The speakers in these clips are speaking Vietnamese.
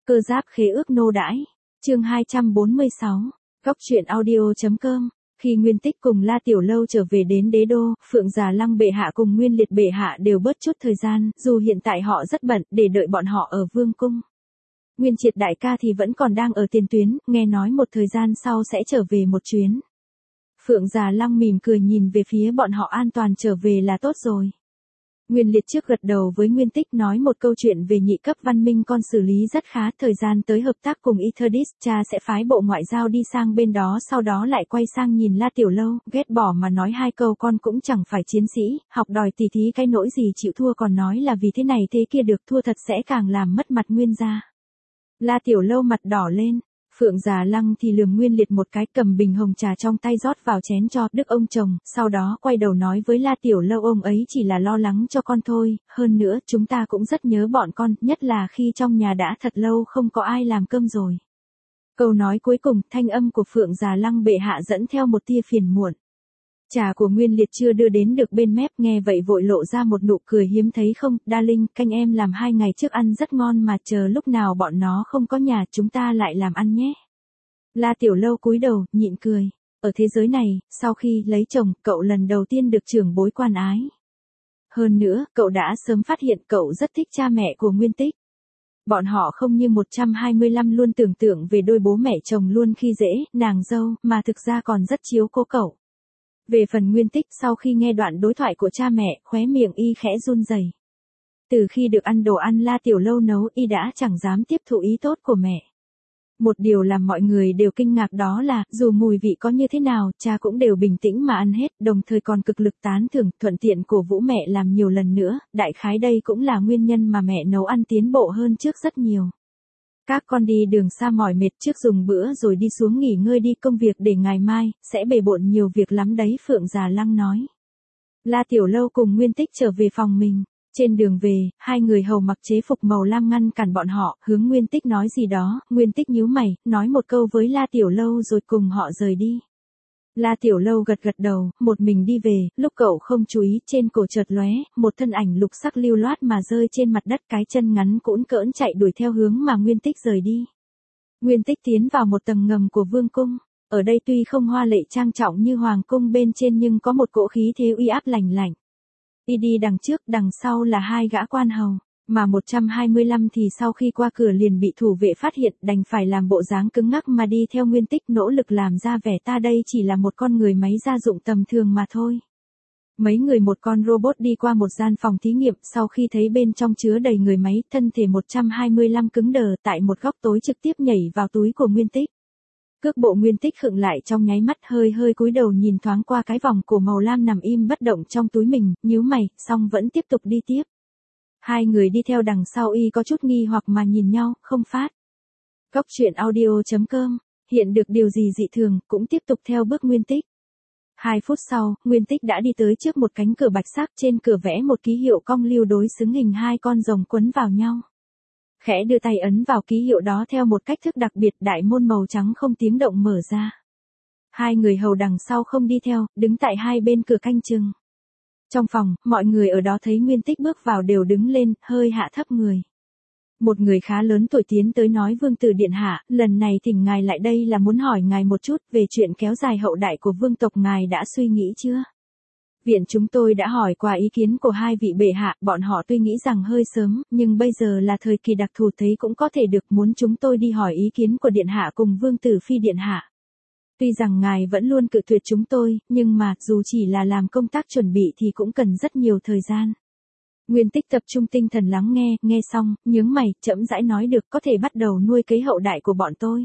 Cơ giáp khế ước nô đãi. Chương 246. Góc truyện audio.com. Khi Nguyên Tích cùng La Tiểu Lâu trở về đến đế đô, Phượng Già Lăng bệ hạ cùng Nguyên Liệt bệ hạ đều bớt chút thời gian, dù hiện tại họ rất bận, để đợi bọn họ ở vương cung. Nguyên Triệt đại ca thì vẫn còn đang ở tiền tuyến, nghe nói một thời gian sau sẽ trở về một chuyến. Phượng Già Lăng mỉm cười nhìn về phía bọn họ, an toàn trở về là tốt rồi. Nguyên Liệt trước gật đầu với Nguyên Tích, nói một câu chuyện về nhị cấp văn minh con xử lý rất khá, thời gian tới hợp tác cùng Etherdis, cha sẽ phái bộ ngoại giao đi sang bên đó, sau đó lại quay sang nhìn La Tiểu Lâu, ghét bỏ mà nói hai câu, con cũng chẳng phải chiến sĩ, học đòi tỉ thí cái nỗi gì chịu thua, còn nói là vì thế này thế kia được, thua thật sẽ càng làm mất mặt Nguyên gia. La Tiểu Lâu mặt đỏ lên. Phượng Già Lăng thì lườm Nguyên Liệt một cái, cầm bình hồng trà trong tay rót vào chén cho Đức ông chồng, sau đó quay đầu nói với La Tiểu Lâu, ông ấy chỉ là lo lắng cho con thôi, hơn nữa chúng ta cũng rất nhớ bọn con, nhất là khi trong nhà đã thật lâu không có ai làm cơm rồi. Câu nói cuối cùng, thanh âm của Phượng Già Lăng bệ hạ dẫn theo một tia phiền muộn. Trà của Nguyên Liệt chưa đưa đến được bên mép, nghe vậy vội lộ ra một nụ cười hiếm thấy, không, darling, canh em làm 2 ngày trước ăn rất ngon mà, chờ lúc nào bọn nó không có nhà chúng ta lại làm ăn nhé. La Tiểu Lâu cúi đầu, nhịn cười. Ở thế giới này, sau khi lấy chồng, cậu lần đầu tiên được trưởng bối quan ái. Hơn nữa, cậu đã sớm phát hiện cậu rất thích cha mẹ của Nguyên Tích. Bọn họ không như 125 luôn tưởng tượng về đôi bố mẹ chồng luôn khi dễ, nàng dâu, mà thực ra còn rất chiếu cố cậu. Về phần Nguyên Tích, sau khi nghe đoạn đối thoại của cha mẹ, khóe miệng y khẽ run rẩy. Từ khi được ăn đồ ăn La Tiểu Lâu nấu, y đã chẳng dám tiếp thụ ý tốt của mẹ. Một điều làm mọi người đều kinh ngạc đó là, dù mùi vị có như thế nào, cha cũng đều bình tĩnh mà ăn hết, đồng thời còn cực lực tán thưởng, thuận tiện cổ vũ mẹ làm nhiều lần nữa, đại khái đây cũng là nguyên nhân mà mẹ nấu ăn tiến bộ hơn trước rất nhiều. Các con đi đường xa mỏi mệt, trước dùng bữa rồi đi xuống nghỉ ngơi đi, công việc để ngày mai, sẽ bề bộn nhiều việc lắm đấy, Phượng Già Lăng nói. La Tiểu Lâu cùng Nguyên Tích trở về phòng mình. Trên đường về, hai người hầu mặc chế phục màu lam ngăn cản bọn họ, hướng Nguyên Tích nói gì đó, Nguyên Tích nhíu mày, nói một câu với La Tiểu Lâu rồi cùng họ rời đi. La Tiểu Lâu gật gật đầu, một mình đi về, lúc cậu không chú ý, trên cổ chợt lóe, một thân ảnh lục sắc lưu loát mà rơi trên mặt đất, cái chân ngắn cũn cỡn chạy đuổi theo hướng mà Nguyên Tích rời đi. Nguyên Tích tiến vào một tầng ngầm của vương cung, ở đây tuy không hoa lệ trang trọng như hoàng cung bên trên nhưng có một cỗ khí thế uy áp lành lạnh. Y đi đằng trước, đằng sau là 2 gã quan hầu, mà 125 thì sau khi qua cửa liền bị thủ vệ phát hiện, đành phải làm bộ dáng cứng ngắc mà đi theo Nguyên Tích, nỗ lực làm ra vẻ ta đây chỉ là một con người máy gia dụng tầm thường mà thôi. Mấy người một con robot đi qua một gian phòng thí nghiệm, sau khi thấy bên trong chứa đầy người máy, thân thể 125 cứng đờ, tại một góc tối trực tiếp nhảy vào túi của Nguyên Tích. Cước bộ Nguyên Tích khựng lại trong nháy mắt, hơi cúi đầu nhìn thoáng qua cái vòng cổ màu lam nằm im bất động trong túi mình, nhíu mày, xong vẫn tiếp tục đi tiếp. Hai người đi theo đằng sau y có chút nghi hoặc mà nhìn nhau, không phát. Góc truyện audio.com, hiện được điều gì dị thường, cũng tiếp tục theo bước Nguyên Tích. 2 phút sau, Nguyên Tích đã đi tới trước một cánh cửa bạch sắc, trên cửa vẽ một ký hiệu cong lưu đối xứng hình 2 con rồng quấn vào nhau. Khẽ đưa tay ấn vào ký hiệu đó theo một cách thức đặc biệt, đại môn màu trắng không tiếng động mở ra. Hai người hầu đằng sau không đi theo, đứng tại hai bên cửa canh chừng. Trong phòng, mọi người ở đó thấy Nguyên Tích bước vào đều đứng lên, hơi hạ thấp người. Một người khá lớn tuổi tiến tới nói, vương tử điện hạ, lần này thỉnh ngài lại đây là muốn hỏi ngài một chút về chuyện kéo dài hậu đại của vương tộc, ngài đã suy nghĩ chưa? Viện chúng tôi đã hỏi qua ý kiến của 2 vị bệ hạ, bọn họ tuy nghĩ rằng hơi sớm, nhưng bây giờ là thời kỳ đặc thù, thấy cũng có thể được, muốn chúng tôi đi hỏi ý kiến của điện hạ cùng vương tử phi điện hạ. Tuy rằng ngài vẫn luôn cự tuyệt chúng tôi, nhưng mà, dù chỉ là làm công tác chuẩn bị thì cũng cần rất nhiều thời gian. Nguyên Tích tập trung tinh thần lắng nghe, nghe xong, nhướng mày, chậm rãi nói, được, có thể bắt đầu nuôi cấy hậu đại của bọn tôi.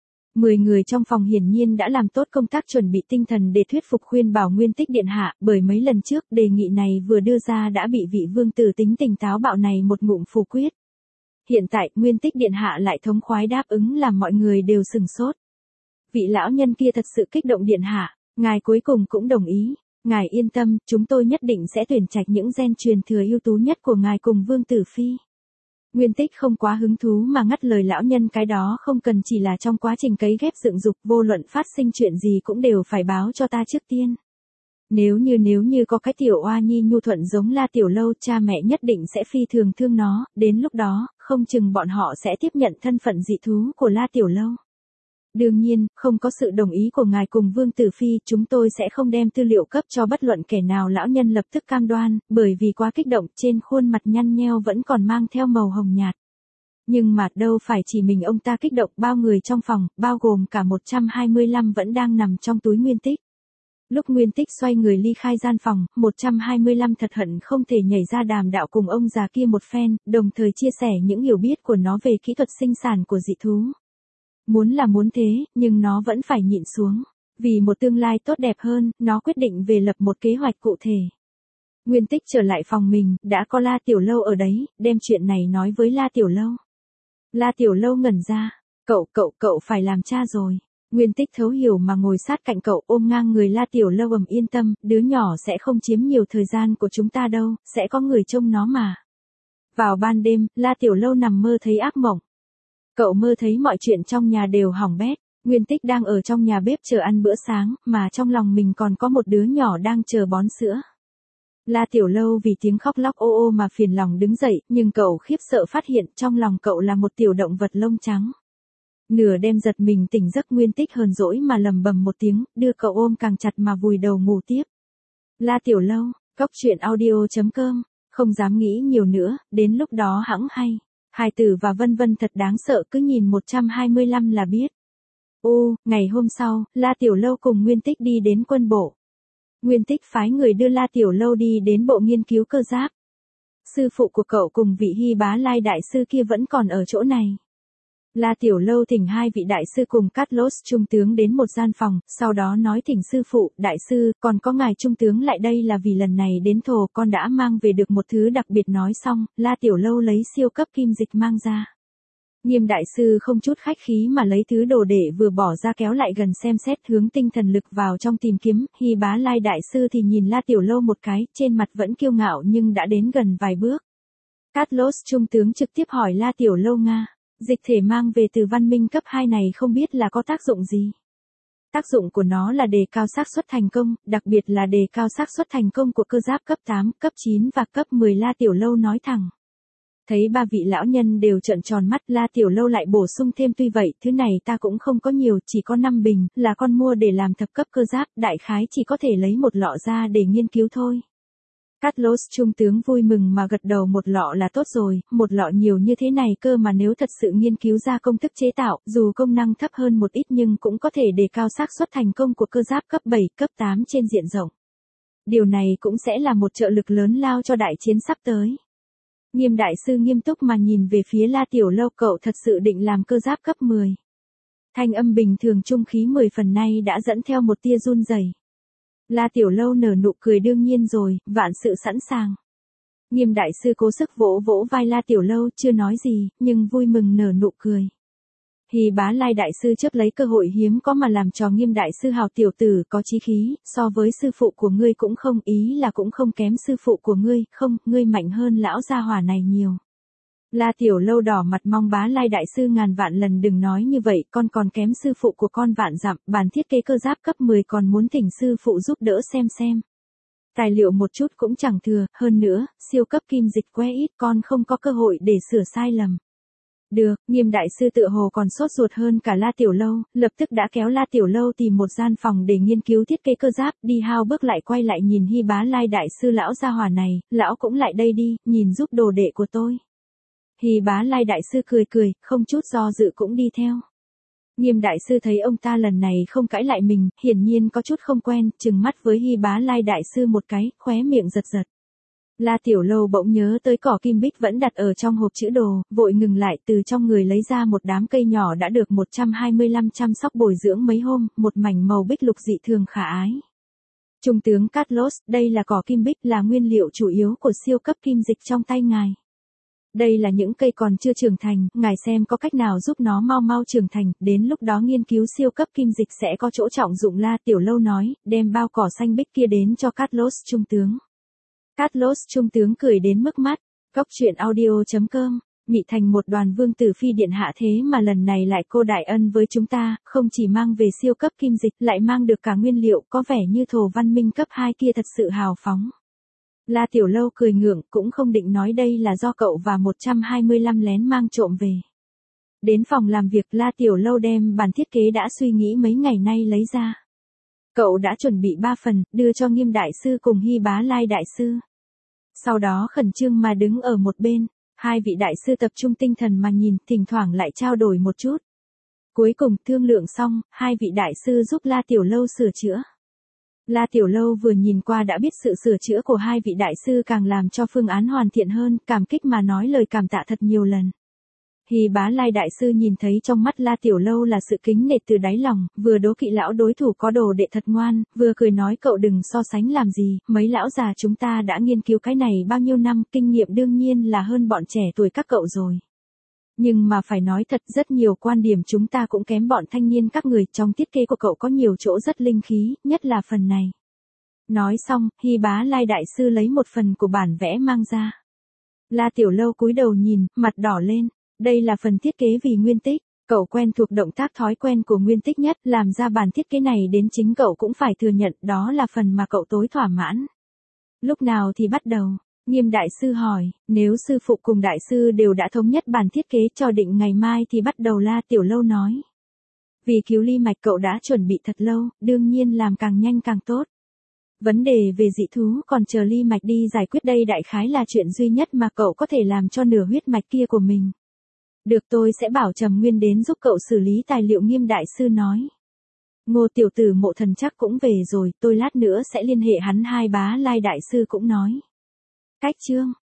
10 người trong phòng hiển nhiên đã làm tốt công tác chuẩn bị tinh thần để thuyết phục khuyên bảo Nguyên Tích điện hạ, bởi mấy lần trước đề nghị này vừa đưa ra đã bị vị vương tử tính tình táo bạo này một ngụm phủ quyết. Hiện tại, Nguyên Tích điện hạ lại thống khoái đáp ứng làm mọi người đều sừng sốt. Vị lão nhân kia thật sự kích động, điện hạ, ngài cuối cùng cũng đồng ý. Ngài yên tâm, chúng tôi nhất định sẽ tuyển trạch những gen truyền thừa ưu tú nhất của ngài cùng vương tử phi. Nguyên Tích không quá hứng thú mà ngắt lời lão nhân, cái đó không cần, chỉ là trong quá trình cấy ghép dựng dục, vô luận phát sinh chuyện gì cũng đều phải báo cho ta trước tiên. Nếu như có cái tiểu oa nhi nhu thuận giống La Tiểu Lâu, cha mẹ nhất định sẽ phi thường thương nó, đến lúc đó, không chừng bọn họ sẽ tiếp nhận thân phận dị thú của La Tiểu Lâu. Đương nhiên, không có sự đồng ý của ngài cùng Vương Tử Phi, chúng tôi sẽ không đem tư liệu cấp cho bất luận kẻ nào. Lão nhân lập tức cam đoan, bởi vì quá kích động, trên khuôn mặt nhăn nheo vẫn còn mang theo màu hồng nhạt. Nhưng mà đâu phải chỉ mình ông ta kích động, bao người trong phòng, bao gồm cả 125 vẫn đang nằm trong túi Nguyên Tích. Lúc Nguyên Tích xoay người ly khai gian phòng, 125 thật hận không thể nhảy ra đàm đạo cùng ông già kia một phen, đồng thời chia sẻ những hiểu biết của nó về kỹ thuật sinh sản của dị thú. Muốn là muốn thế, nhưng nó vẫn phải nhịn xuống. Vì một tương lai tốt đẹp hơn, nó quyết định về lập một kế hoạch cụ thể. Nguyên Tích trở lại phòng mình, đã có La Tiểu Lâu ở đấy, đem chuyện này nói với La Tiểu Lâu. La Tiểu Lâu ngẩn ra, cậu phải làm cha rồi. Nguyên Tích thấu hiểu mà ngồi sát cạnh cậu, ôm ngang người La Tiểu Lâu, yên tâm, đứa nhỏ sẽ không chiếm nhiều thời gian của chúng ta đâu, sẽ có người trông nó mà. Vào ban đêm, La Tiểu Lâu nằm mơ thấy ác mộng. Cậu mơ thấy mọi chuyện trong nhà đều hỏng bét. Nguyên Tích đang ở trong nhà bếp chờ ăn bữa sáng, mà trong lòng mình còn có một đứa nhỏ đang chờ bón sữa. La Tiểu Lâu vì tiếng khóc lóc ô ô mà phiền lòng đứng dậy, nhưng cậu khiếp sợ phát hiện trong lòng cậu là một tiểu động vật lông trắng. Nửa đêm giật mình tỉnh giấc, Nguyên Tích hờn dỗi mà lầm bầm một tiếng, đưa cậu ôm càng chặt mà vùi đầu ngủ tiếp. La Tiểu Lâu, coctruyện.audio.com, không dám nghĩ nhiều nữa, đến lúc đó hẵng hay. Hài tử và vân vân thật đáng sợ, cứ nhìn 125 là biết. Ngày hôm sau, La Tiểu Lâu cùng Nguyên Tích đi đến quân bộ. Nguyên Tích phái người đưa La Tiểu Lâu đi đến bộ nghiên cứu cơ giáp. Sư phụ của cậu cùng vị Hy Bá Lai đại sư kia vẫn còn ở chỗ này. La Tiểu Lâu thỉnh hai vị đại sư cùng Carlos trung tướng đến một gian phòng, sau đó nói thỉnh sư phụ, đại sư, còn có ngài trung tướng lại đây là vì lần này đến thồ con đã mang về được một thứ đặc biệt. Nói xong, La Tiểu Lâu lấy siêu cấp kim dịch mang ra. Nghiêm đại sư không chút khách khí mà lấy thứ đồ đệ vừa bỏ ra kéo lại gần xem xét, hướng tinh thần lực vào trong tìm kiếm. Hy Bá Lai đại sư thì nhìn La Tiểu Lâu một cái, trên mặt vẫn kiêu ngạo nhưng đã đến gần vài bước. Carlos trung tướng trực tiếp hỏi La Tiểu Lâu Nga. Dịch thể mang về từ văn minh cấp 2 này không biết là có tác dụng gì? Tác dụng của nó là đề cao xác suất thành công, đặc biệt là đề cao xác suất thành công của cơ giáp cấp 8, cấp 9 và cấp 10. La Tiểu Lâu nói thẳng. Thấy ba vị lão nhân đều trợn tròn mắt, La Tiểu Lâu lại bổ sung thêm, tuy vậy, thứ này ta cũng không có nhiều, chỉ có 5 bình, là con mua để làm thập cấp cơ giáp, đại khái chỉ có thể lấy một lọ ra để nghiên cứu thôi. Carlos trung tướng vui mừng mà gật đầu, một lọ là tốt rồi, một lọ nhiều như thế này cơ mà nếu thật sự nghiên cứu ra công thức chế tạo, dù công năng thấp hơn một ít nhưng cũng có thể đề cao xác suất thành công của cơ giáp cấp 7, cấp 8 trên diện rộng. Điều này cũng sẽ là một trợ lực lớn lao cho đại chiến sắp tới. Nghiêm đại sư nghiêm túc mà nhìn về phía La Tiểu Lâu, cậu thật sự định làm cơ giáp cấp 10. Thanh âm bình thường trung khí 10 phần nay đã dẫn theo một tia run rẩy. La Tiểu Lâu nở nụ cười, đương nhiên rồi, vạn sự sẵn sàng. Nghiêm đại sư cố sức vỗ vỗ vai La Tiểu Lâu, chưa nói gì, nhưng vui mừng nở nụ cười. Hy Bá Lai đại sư trước lấy cơ hội hiếm có mà làm trò Nghiêm đại sư, hào tiểu tử, có chí khí, so với sư phụ của ngươi cũng không, ý là cũng không kém sư phụ của ngươi, không, ngươi mạnh hơn lão gia hỏa này nhiều. La Tiểu Lâu đỏ mặt mong Bá Lai đại sư ngàn vạn lần đừng nói như vậy, con còn kém sư phụ của con vạn dặm, bản thiết kế cơ giáp cấp 10 còn muốn thỉnh sư phụ giúp đỡ xem. Tài liệu một chút cũng chẳng thừa, hơn nữa, siêu cấp kim dịch quá ít, con không có cơ hội để sửa sai lầm. Được, Nghiêm đại sư tựa hồ còn sốt ruột hơn cả La Tiểu Lâu, lập tức đã kéo La Tiểu Lâu tìm một gian phòng để nghiên cứu thiết kế cơ giáp, đi hao bước lại quay lại nhìn Hy Bá Lai đại sư, lão gia hỏa này, lão cũng lại đây đi, nhìn giúp đồ đệ của tôi. Hy Bá Lai đại sư cười, không chút do dự cũng đi theo. Nghiêm đại sư thấy ông ta lần này không cãi lại mình, hiển nhiên có chút không quen, trừng mắt với Hy Bá Lai đại sư một cái, khóe miệng giật. La Tiểu Lâu bỗng nhớ tới cỏ kim bích vẫn đặt ở trong hộp chữ đồ, vội ngừng lại, từ trong người lấy ra một đám cây nhỏ đã được 125 chăm sóc bồi dưỡng mấy hôm, một mảnh màu bích lục dị thường khả ái. Trung tướng Carlos, đây là cỏ kim bích, là nguyên liệu chủ yếu của siêu cấp kim dịch trong tay ngài. Đây là những cây còn chưa trưởng thành, ngài xem có cách nào giúp nó mau trưởng thành, đến lúc đó nghiên cứu siêu cấp kim dịch sẽ có chỗ trọng dụng. La Tiểu Lâu nói, đem bao cỏ xanh bích kia đến cho Carlos trung tướng. Carlos trung tướng cười đến mức mắt. Coctruyện.audio.com, Mị thành một đoàn Vương Tử Phi điện hạ, thế mà lần này lại cô đại ân với chúng ta, không chỉ mang về siêu cấp kim dịch, lại mang được cả nguyên liệu, có vẻ như thổ văn minh cấp 2 kia thật sự hào phóng. La Tiểu Lâu cười ngượng, cũng không định nói đây là do cậu và 125 lén mang trộm về. Đến phòng làm việc, La Tiểu Lâu đem bản thiết kế đã suy nghĩ mấy ngày nay lấy ra. Cậu đã chuẩn bị 3 phần, đưa cho Nghiêm đại sư cùng Hy Bá Lai đại sư. Sau đó khẩn trương mà đứng ở một bên, hai vị đại sư tập trung tinh thần mà nhìn, thỉnh thoảng lại trao đổi một chút. Cuối cùng thương lượng xong, hai vị đại sư giúp La Tiểu Lâu sửa chữa. La Tiểu Lâu vừa nhìn qua đã biết sự sửa chữa của hai vị đại sư càng làm cho phương án hoàn thiện hơn, cảm kích mà nói lời cảm tạ thật nhiều lần. Hy Bá Lai đại sư nhìn thấy trong mắt La Tiểu Lâu là sự kính nể từ đáy lòng, vừa đố kỵ lão đối thủ có đồ đệ thật ngoan, vừa cười nói cậu đừng so sánh làm gì, mấy lão già chúng ta đã nghiên cứu cái này bao nhiêu năm, kinh nghiệm đương nhiên là hơn bọn trẻ tuổi các cậu rồi. Nhưng mà phải nói thật, rất nhiều quan điểm chúng ta cũng kém bọn thanh niên các người, trong thiết kế của cậu có nhiều chỗ rất linh khí, nhất là phần này. Nói xong, Hy Bá Lai đại sư lấy một phần của bản vẽ mang ra. La Tiểu Lâu cúi đầu nhìn, mặt đỏ lên. Đây là phần thiết kế vì Nguyên Tích, cậu quen thuộc động tác thói quen của Nguyên Tích nhất, làm ra bản thiết kế này đến chính cậu cũng phải thừa nhận, đó là phần mà cậu tối thỏa mãn. Lúc nào thì bắt đầu? Nghiêm đại sư hỏi, nếu sư phụ cùng đại sư đều đã thống nhất bản thiết kế cho định ngày mai thì bắt đầu. La Tiểu Lâu nói. Vì cứu Ly Mạch cậu đã chuẩn bị thật lâu, đương nhiên làm càng nhanh càng tốt. Vấn đề về dị thú còn chờ Ly Mạch đi giải quyết, đây đại khái là chuyện duy nhất mà cậu có thể làm cho nửa huyết mạch kia của mình. Được, tôi sẽ bảo Trầm Nguyên đến giúp cậu xử lý tài liệu. Nghiêm đại sư nói. Ngô tiểu tử Mộ Thần chắc cũng về rồi, tôi lát nữa sẽ liên hệ hắn. Hai Bá Lai đại sư cũng nói. Cách chương